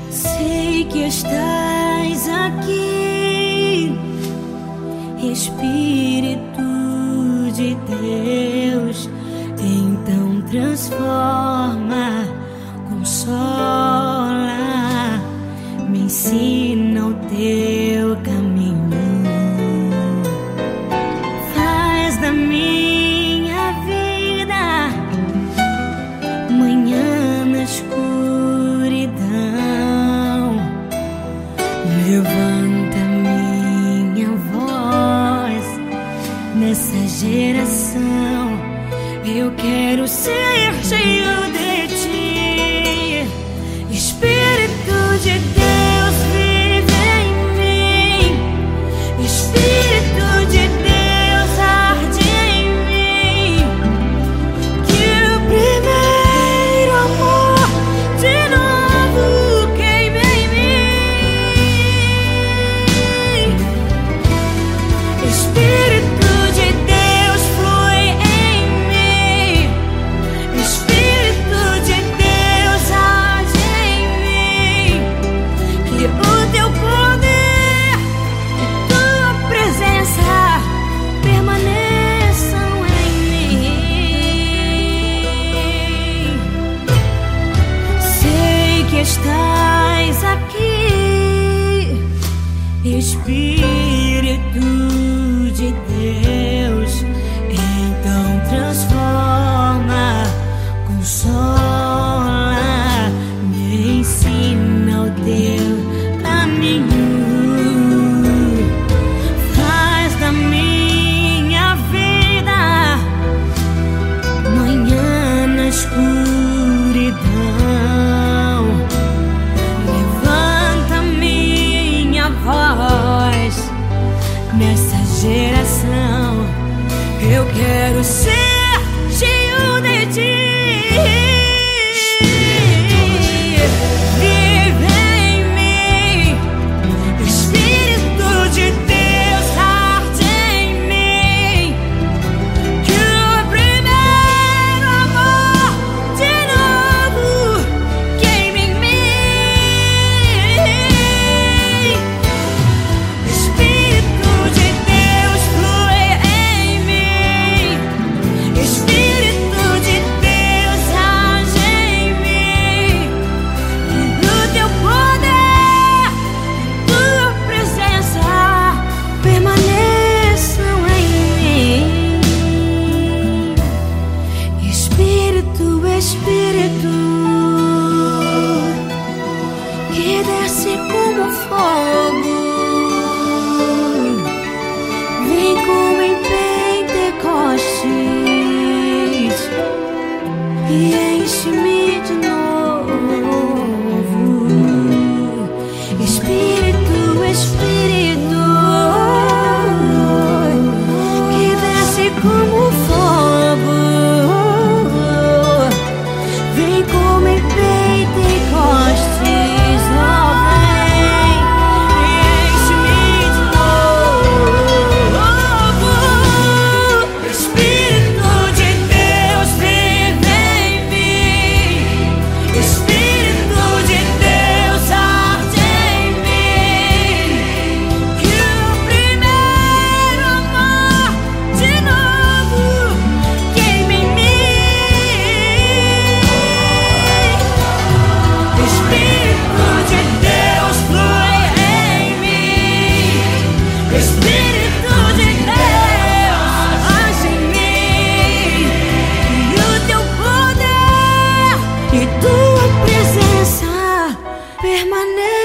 Sei que estás aqui, Espírito de Deus. Então transforma, consola, me ensina o teu caminho. Faz da minha vida manhã na escuridão. Levanta minha voz nessa geração. Eu quero ser cheio de ti. Espírito de Deus, vive em mim. Espírito de Deus, arde em mim. Que o primeiro amor de novo queime em mim. Espírito de Deus, flui em mim. Espírito de Deus, age em mim. Que o teu poder e tua presença permaneçam em mim. Sei que estás aqui, Espírito de Deus. Então transforma, consola, me ensina o teu caminho. Faz da minha vida manhã na escuridão. Levanta minha voz nessa geração. Eu quero ser cheio de ti. Vive em mim. Espírito de Deus, arde em mim. Que o primeiro amor de novo queime em mim. Espírito de Deus, flui em mim. Espírito de Deus, age em mim. E o teu poder, tua presença permaneçam em mim. Espírito, Espírito, que desce como fogo, vem como em Pentecostes e enche-me de novo. Espírito, Espírito, que desce como fogo, vem como em Pentecostes, ó, vem e enche-me de novo. Espírito de Deus, vive em mim. Espírito de Deus, arde em mim. Que o primeiro amor de novo queime em mim. Espírito de Deus, flui em mim. Espírito de Deus, age em mim. E o teu poder e tua presença permanece